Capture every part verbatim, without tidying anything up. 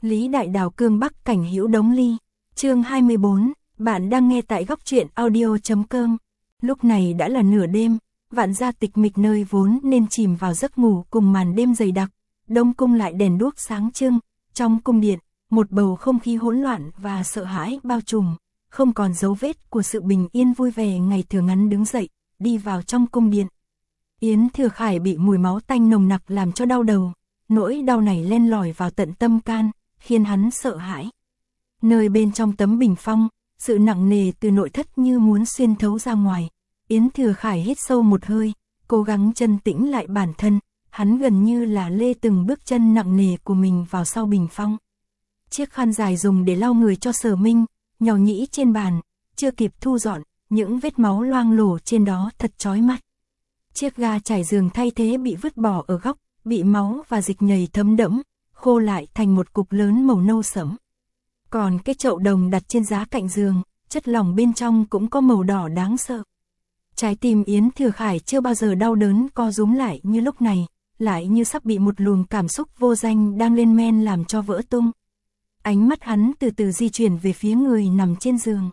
Lý Đại Đào cương bắc cảnh hữu đống ly. Chương hai mươi bốn, bạn đang nghe tại góc truyện audio chấm com. Lúc này đã là nửa đêm, vạn gia tịch mịch nơi vốn nên chìm vào giấc ngủ cùng màn đêm dày đặc, Đông cung lại đèn đuốc sáng trưng, trong cung điện, một bầu không khí hỗn loạn và sợ hãi bao trùm, không còn dấu vết của sự bình yên vui vẻ ngày thường. Ngắn đứng dậy, đi vào trong cung điện. Yến Thừa Khải bị mùi máu tanh nồng nặc làm cho đau đầu, nỗi đau này len lỏi vào tận tâm can, khiến hắn sợ hãi. Nơi bên trong tấm bình phong, sự nặng nề từ nội thất như muốn xuyên thấu ra ngoài. Yến Thừa Khải hít sâu một hơi, cố gắng chân tĩnh lại bản thân, hắn gần như là lê từng bước chân nặng nề của mình vào sau bình phong. Chiếc khăn dài dùng để lau người cho Sở Minh, nhỏ nhĩ trên bàn, chưa kịp thu dọn, những vết máu loang lổ trên đó thật chói mắt. Chiếc ga trải giường thay thế bị vứt bỏ ở góc, bị máu và dịch nhầy thấm đẫm, khô lại thành một cục lớn màu nâu sẫm. Còn cái chậu đồng đặt trên giá cạnh giường, chất lỏng bên trong cũng có màu đỏ đáng sợ. Trái tim Yến Thừa Khải chưa bao giờ đau đớn co rúm lại như lúc này, lại như sắp bị một luồng cảm xúc vô danh đang lên men làm cho vỡ tung. Ánh mắt hắn từ từ di chuyển về phía người nằm trên giường.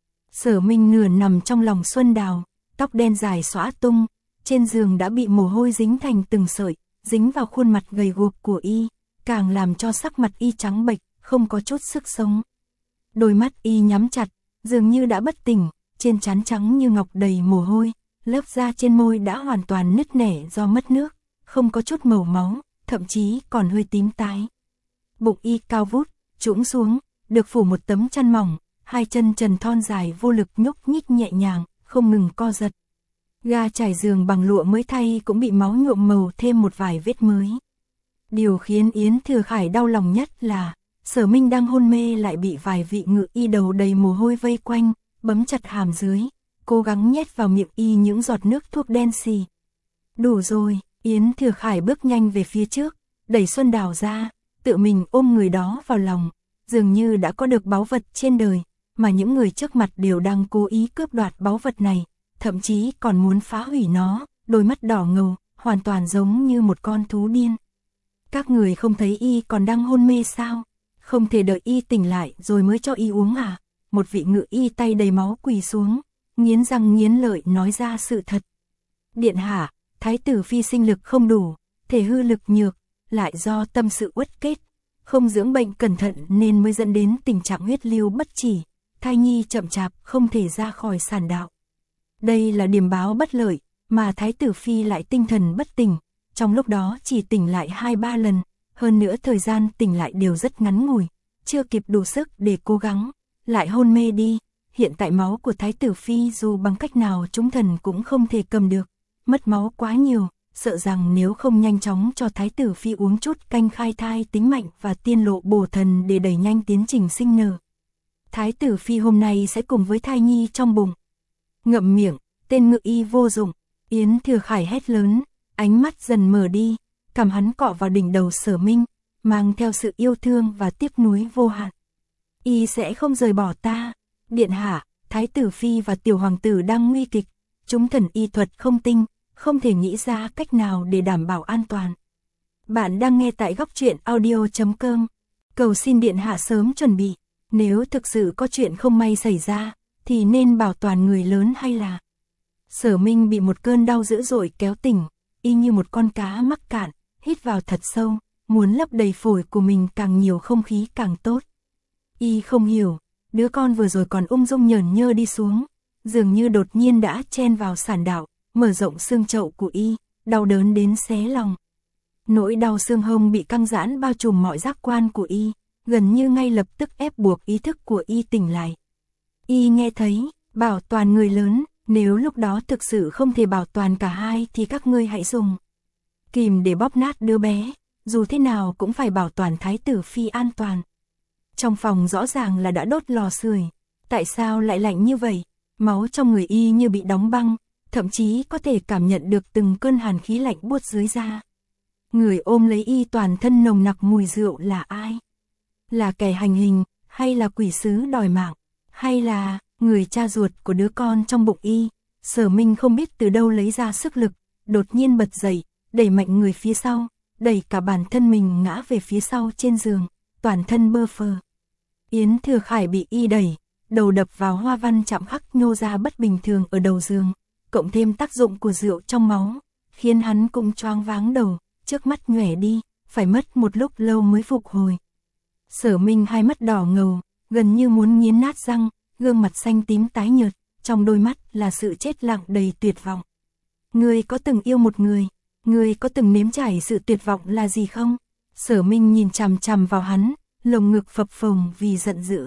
Sở Minh nửa nằm trong lòng Xuân Đào, tóc đen dài xõa tung, trên giường đã bị mồ hôi dính thành từng sợi, dính vào khuôn mặt gầy guộc của y, càng làm cho sắc mặt y trắng bệch, không có chút sức sống. Đôi mắt y nhắm chặt, dường như đã bất tỉnh, trên trán trắng như ngọc đầy mồ hôi, lớp da trên môi đã hoàn toàn nứt nẻ do mất nước, không có chút màu máu, thậm chí còn hơi tím tái. Bụng y cao vút, trũng xuống, được phủ một tấm chăn mỏng, hai chân trần thon dài vô lực nhúc nhích nhẹ nhàng, không ngừng co giật. Ga trải giường bằng lụa mới thay cũng bị máu nhuộm màu thêm một vài vết mới. Điều khiến Yến Thừa Khải đau lòng nhất là, Sở Minh đang hôn mê lại bị vài vị ngự y đầu đầy mồ hôi vây quanh, bấm chặt hàm dưới, cố gắng nhét vào miệng y những giọt nước thuốc đen xì. Đủ rồi, Yến Thừa Khải bước nhanh về phía trước, đẩy Xuân Đào ra, tự mình ôm người đó vào lòng, dường như đã có được báu vật trên đời, mà những người trước mặt đều đang cố ý cướp đoạt báu vật này, thậm chí còn muốn phá hủy nó, đôi mắt đỏ ngầu, hoàn toàn giống như một con thú điên. Các người không thấy y còn đang hôn mê sao? Không thể đợi y tỉnh lại rồi mới cho y uống à? Một vị ngự y tay đầy máu quỳ xuống, nghiến răng nghiến lợi nói ra sự thật. Điện hạ, thái tử phi sinh lực không đủ, thể hư lực nhược, lại do tâm sự uất kết, không dưỡng bệnh cẩn thận nên mới dẫn đến tình trạng huyết lưu bất chỉ, thai nhi chậm chạp không thể ra khỏi sản đạo. Đây là điểm báo bất lợi, mà thái tử phi lại tinh thần bất tỉnh, trong lúc đó chỉ tỉnh lại hai ba lần, hơn nữa thời gian tỉnh lại đều rất ngắn ngủi, chưa kịp đủ sức để cố gắng, lại hôn mê đi. Hiện tại máu của thái tử phi dù bằng cách nào chúng thần cũng không thể cầm được, mất máu quá nhiều, sợ rằng nếu không nhanh chóng cho thái tử phi uống chút canh khai thai tính mạnh và tiên lộ bổ thần để đẩy nhanh tiến trình sinh nở, thái tử phi hôm nay sẽ cùng với thai nhi trong bụng. Ngậm miệng, tên ngự y vô dụng, Yến Thừa Khải hét lớn, ánh mắt dần mở đi, cằm hắn cọ vào đỉnh đầu Sở Minh, mang theo sự yêu thương và tiếc nuối vô hạn. Y sẽ không rời bỏ ta, điện hạ, thái tử phi và tiểu hoàng tử đang nguy kịch, chúng thần y thuật không tinh, không thể nghĩ ra cách nào để đảm bảo an toàn. Bạn đang nghe tại góc truyện audio chấm com, cầu xin điện hạ sớm chuẩn bị, nếu thực sự có chuyện không may xảy ra, thì nên bảo toàn người lớn hay là... Sở Minh bị một cơn đau dữ dội kéo tỉnh, y như một con cá mắc cạn, hít vào thật sâu, muốn lấp đầy phổi của mình càng nhiều không khí càng tốt. Y không hiểu, đứa con vừa rồi còn ung dung nhởn nhơ đi xuống, dường như đột nhiên đã chen vào sản đạo, mở rộng xương chậu của y, đau đớn đến xé lòng. Nỗi đau xương hông bị căng giãn bao trùm mọi giác quan của y, gần như ngay lập tức ép buộc ý thức của y tỉnh lại. Y nghe thấy, bảo toàn người lớn, nếu lúc đó thực sự không thể bảo toàn cả hai thì các ngươi hãy dùng kìm để bóp nát đứa bé, dù thế nào cũng phải bảo toàn thái tử phi an toàn. Trong phòng rõ ràng là đã đốt lò sưởi, tại sao lại lạnh như vậy? Máu trong người y như bị đóng băng, thậm chí có thể cảm nhận được từng cơn hàn khí lạnh buốt dưới da. Người ôm lấy y toàn thân nồng nặc mùi rượu là ai? Là kẻ hành hình, hay là quỷ sứ đòi mạng, hay là người cha ruột của đứa con trong bụng y? Sở Minh không biết từ đâu lấy ra sức lực, đột nhiên bật dậy, đẩy mạnh người phía sau, đẩy cả bản thân mình ngã về phía sau trên giường, toàn thân bơ phờ. Yến Thừa Khải bị y đẩy, đầu đập vào hoa văn chạm khắc nhô ra bất bình thường ở đầu giường, cộng thêm tác dụng của rượu trong máu, khiến hắn cũng choáng váng đầu, trước mắt nhòe đi, phải mất một lúc lâu mới phục hồi. Sở Minh hai mắt đỏ ngầu, gần như muốn nghiến nát răng, gương mặt xanh tím tái nhợt, trong đôi mắt là sự chết lặng đầy tuyệt vọng. Ngươi có từng yêu một người, ngươi có từng nếm trải sự tuyệt vọng là gì không? Sở Minh nhìn chằm chằm vào hắn, lồng ngực phập phồng vì giận dữ.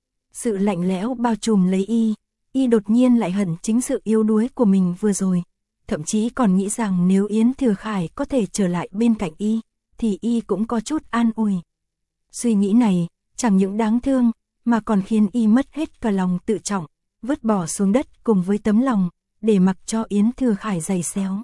Sự lạnh lẽo bao trùm lấy y, y đột nhiên lại hận chính sự yếu đuối của mình vừa rồi, thậm chí còn nghĩ rằng nếu Yến Thừa Khải có thể trở lại bên cạnh y, thì y cũng có chút an ủi. Suy nghĩ này, chẳng những đáng thương, mà còn khiến y mất hết cả lòng tự trọng, vứt bỏ xuống đất cùng với tấm lòng, để mặc cho Yến Thừa Khải giày xéo.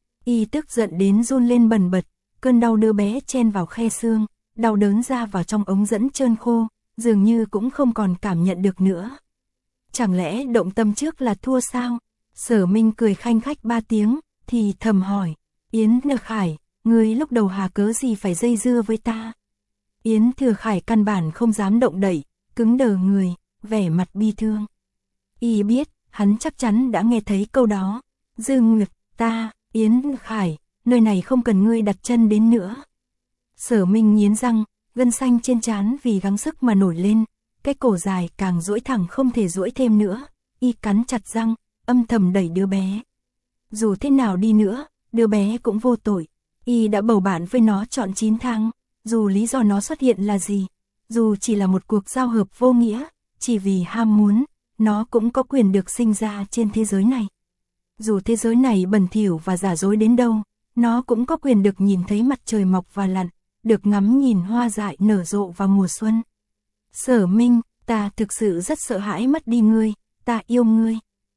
Y tức giận đến run lên bần bật, cơn đau đứa bé chen vào khe xương, đau đớn ra vào trong ống dẫn trơn khô, dường như cũng không còn cảm nhận được nữa. Chẳng lẽ động tâm trước là thua sao? Sở Minh cười khanh khách ba tiếng, thì thầm hỏi, Yến Thừa Khải, ngươi lúc đầu hà cớ gì phải dây dưa với ta? Yến Thừa Khải căn bản không dám động đậy, cứng đờ người, vẻ mặt bi thương. Y biết, hắn chắc chắn đã nghe thấy câu đó. Dương Nguyệt, ta, Yến Thừa Khải, nơi này không cần ngươi đặt chân đến nữa. Sở Minh nghiến răng, gân xanh trên trán vì gắng sức mà nổi lên, cái cổ dài càng duỗi thẳng không thể duỗi thêm nữa. Y cắn chặt răng, âm thầm đẩy đứa bé. Dù thế nào đi nữa, đứa bé cũng vô tội. Y đã bầu bạn với nó trọn chín tháng, dù lý do nó xuất hiện là gì, dù chỉ là một cuộc giao hợp vô nghĩa, chỉ vì ham muốn, nó cũng có quyền được sinh ra trên thế giới này. Dù thế giới này bẩn thỉu và giả dối đến đâu, nó cũng có quyền được nhìn thấy mặt trời mọc và lặn, được ngắm nhìn hoa dại nở rộ vào mùa xuân. Sở Minh, ta thực sự rất sợ hãi mất đi ngươi, ta yêu ngươi.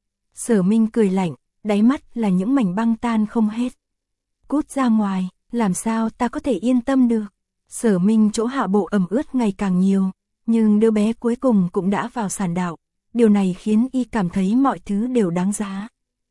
Sở Minh cười lạnh, đáy mắt là những mảnh băng tan không hết. Cút ra ngoài, làm sao ta có thể yên tâm được? Sở Minh chỗ hạ bộ ẩm ướt ngày càng nhiều, nhưng đứa bé cuối cùng cũng đã vào sản đạo. Điều này khiến y cảm thấy mọi thứ đều đáng giá.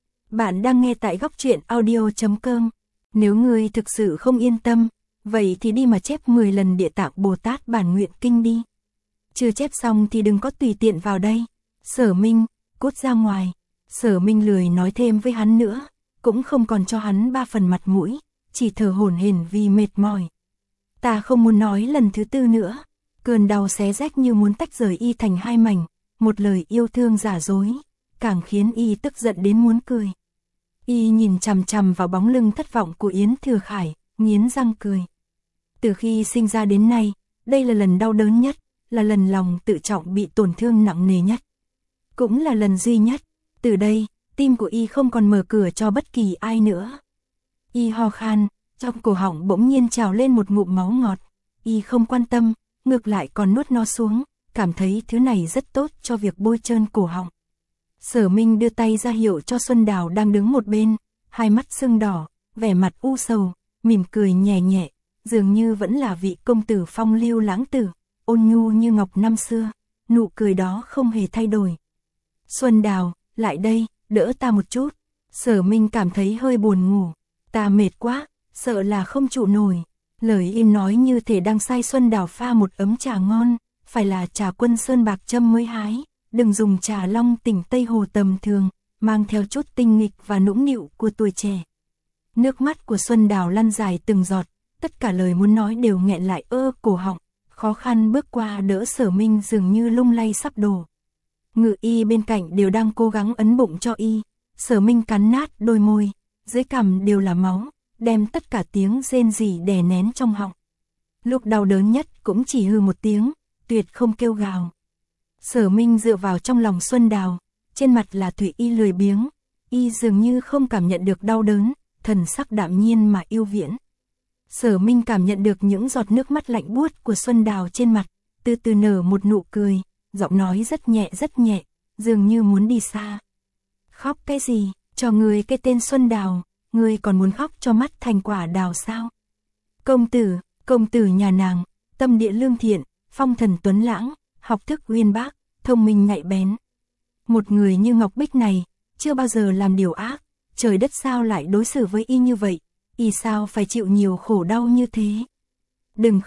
Bạn đang nghe tại góc truyện audio chấm com. Nếu ngươi thực sự không yên tâm, vậy thì đi mà chép mười lần Địa Tạng Bồ Tát Bản Nguyện Kinh đi. Chưa chép xong thì đừng có tùy tiện vào đây. Sở Minh, cút ra ngoài. Sở Minh lười nói thêm với hắn nữa, cũng không còn cho hắn ba phần mặt mũi, chỉ thở hổn hển vì mệt mỏi. Ta không muốn nói lần thứ tư nữa. Cơn đau xé rách như muốn tách rời y thành hai mảnh, một lời yêu thương giả dối, càng khiến y tức giận đến muốn cười. Y nhìn chằm chằm vào bóng lưng thất vọng của Yến Thừa Khải, nghiến răng cười. Từ khi sinh ra đến nay, đây là lần đau đớn nhất, là lần lòng tự trọng bị tổn thương nặng nề nhất. Cũng là lần duy nhất, từ đây, tim của y không còn mở cửa cho bất kỳ ai nữa. Y ho khan, trong cổ họng bỗng nhiên trào lên một ngụm máu ngọt. Y không quan tâm, ngược lại còn nuốt nó xuống, cảm thấy thứ này rất tốt cho việc bôi trơn cổ họng. Sở Minh đưa tay ra hiệu cho Xuân Đào đang đứng một bên, hai mắt sưng đỏ, vẻ mặt u sầu, mỉm cười nhẹ nhẹ, dường như vẫn là vị công tử phong lưu lãng tử, ôn nhu như ngọc năm xưa, nụ cười đó không hề thay đổi. Xuân Đào, lại đây, đỡ ta một chút. Sở Minh cảm thấy hơi buồn ngủ, ta mệt quá, sợ là không trụ nổi. Lời im nói như thể đang sai Xuân Đào pha một ấm trà ngon, phải là trà Quân Sơn bạc châm mới hái, đừng dùng trà Long Tỉnh Tây Hồ tầm thường, mang theo chút tinh nghịch và nũng nịu của tuổi trẻ. Nước mắt của Xuân Đào lăn dài từng giọt, tất cả lời muốn nói đều nghẹn lại ơ cổ họng, khó khăn bước qua đỡ Sở Minh dường như lung lay sắp đổ. Ngự y bên cạnh đều đang cố gắng ấn bụng cho y, Sở Minh cắn nát đôi môi, dưới cằm đều là máu, đem tất cả tiếng rên rỉ đè nén trong họng. Lúc đau đớn nhất cũng chỉ hừ một tiếng, tuyệt không kêu gào. Sở Minh dựa vào trong lòng Xuân Đào, trên mặt là thủy y lười biếng, y dường như không cảm nhận được đau đớn, thần sắc đạm nhiên mà yêu viễn. Sở Minh cảm nhận được những giọt nước mắt lạnh buốt của Xuân Đào trên mặt, từ từ nở một nụ cười, giọng nói rất nhẹ rất nhẹ, dường như muốn đi xa. Khóc cái gì, cho người cái tên Xuân Đào, ngươi còn muốn khóc cho mắt thành quả đào sao? Công tử, công tử nhà nàng, tâm địa lương thiện, phong thần tuấn lãng, học thức uyên bác, thông minh nhạy bén. Một người như Ngọc Bích này, chưa bao giờ làm điều ác, trời đất sao lại đối xử với y như vậy, y sao phải chịu nhiều khổ đau như thế? Đừng khóc,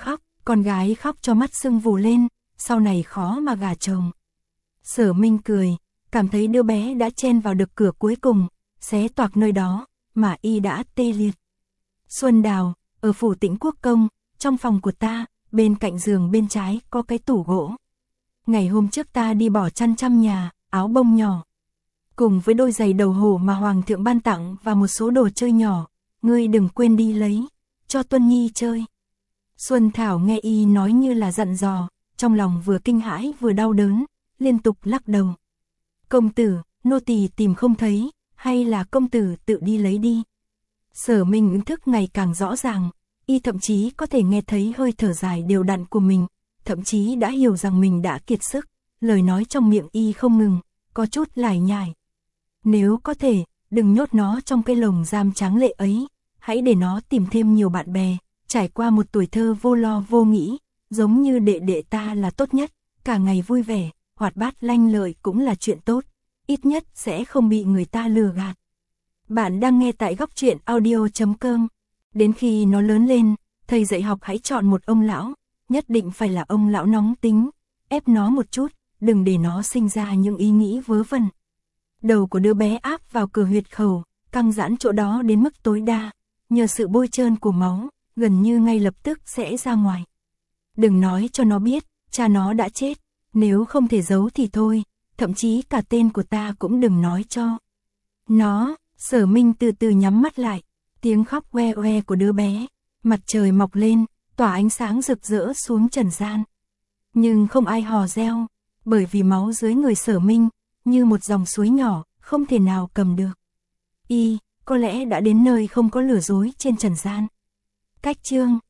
Con gái khóc cho mắt sưng vù lên, sau này khó mà gả chồng. Sở Minh cười, cảm thấy đứa bé đã chen vào được cửa cuối cùng, xé toạc nơi đó, mà y đã tê liệt. Xuân Đào, ở phủ Tĩnh Quốc công, trong phòng của ta, bên cạnh giường bên trái có cái tủ gỗ. Ngày hôm trước ta đi bỏ chăn trăm nhà, áo bông nhỏ, cùng với đôi giày đầu hổ mà hoàng thượng ban tặng và một số đồ chơi nhỏ, ngươi đừng quên đi lấy, cho Tuân Nhi chơi. Xuân Thảo nghe y nói như là dặn dò, trong lòng vừa kinh hãi vừa đau đớn, liên tục lắc đầu. Công tử, nô tỳ tìm không thấy, hay là công tử tự đi lấy đi. Sở Minh ý thức ngày càng rõ ràng, y thậm chí có thể nghe thấy hơi thở dài đều đặn của mình, thậm chí đã hiểu rằng mình đã kiệt sức, lời nói trong miệng y không ngừng, có chút lải nhải. Nếu có thể, đừng nhốt nó trong cái lồng giam tráng lệ ấy, hãy để nó tìm thêm nhiều bạn bè, trải qua một tuổi thơ vô lo vô nghĩ, giống như đệ đệ ta là tốt nhất, cả ngày vui vẻ, hoạt bát lanh lợi cũng là chuyện tốt, ít nhất sẽ không bị người ta lừa gạt. Bạn đang nghe tại góc truyện audio chấm com. Đến khi nó lớn lên, thầy dạy học hãy chọn một ông lão, nhất định phải là ông lão nóng tính, ép nó một chút, đừng để nó sinh ra những ý nghĩ vớ vẩn. Đầu của đứa bé áp vào cửa huyệt khẩu, căng giãn chỗ đó đến mức tối đa, nhờ sự bôi trơn của máu, gần như ngay lập tức sẽ ra ngoài. Đừng nói cho nó biết, cha nó đã chết, nếu không thể giấu thì thôi, thậm chí cả tên của ta cũng đừng nói cho nó. Sở Minh từ từ nhắm mắt lại, tiếng khóc oe oe của đứa bé, mặt trời mọc lên, tỏa ánh sáng rực rỡ xuống trần gian. Nhưng không ai hò reo, bởi vì máu dưới người Sở Minh, như một dòng suối nhỏ, không thể nào cầm được. Y, có lẽ đã đến nơi không có lừa dối trên trần gian. Cách chương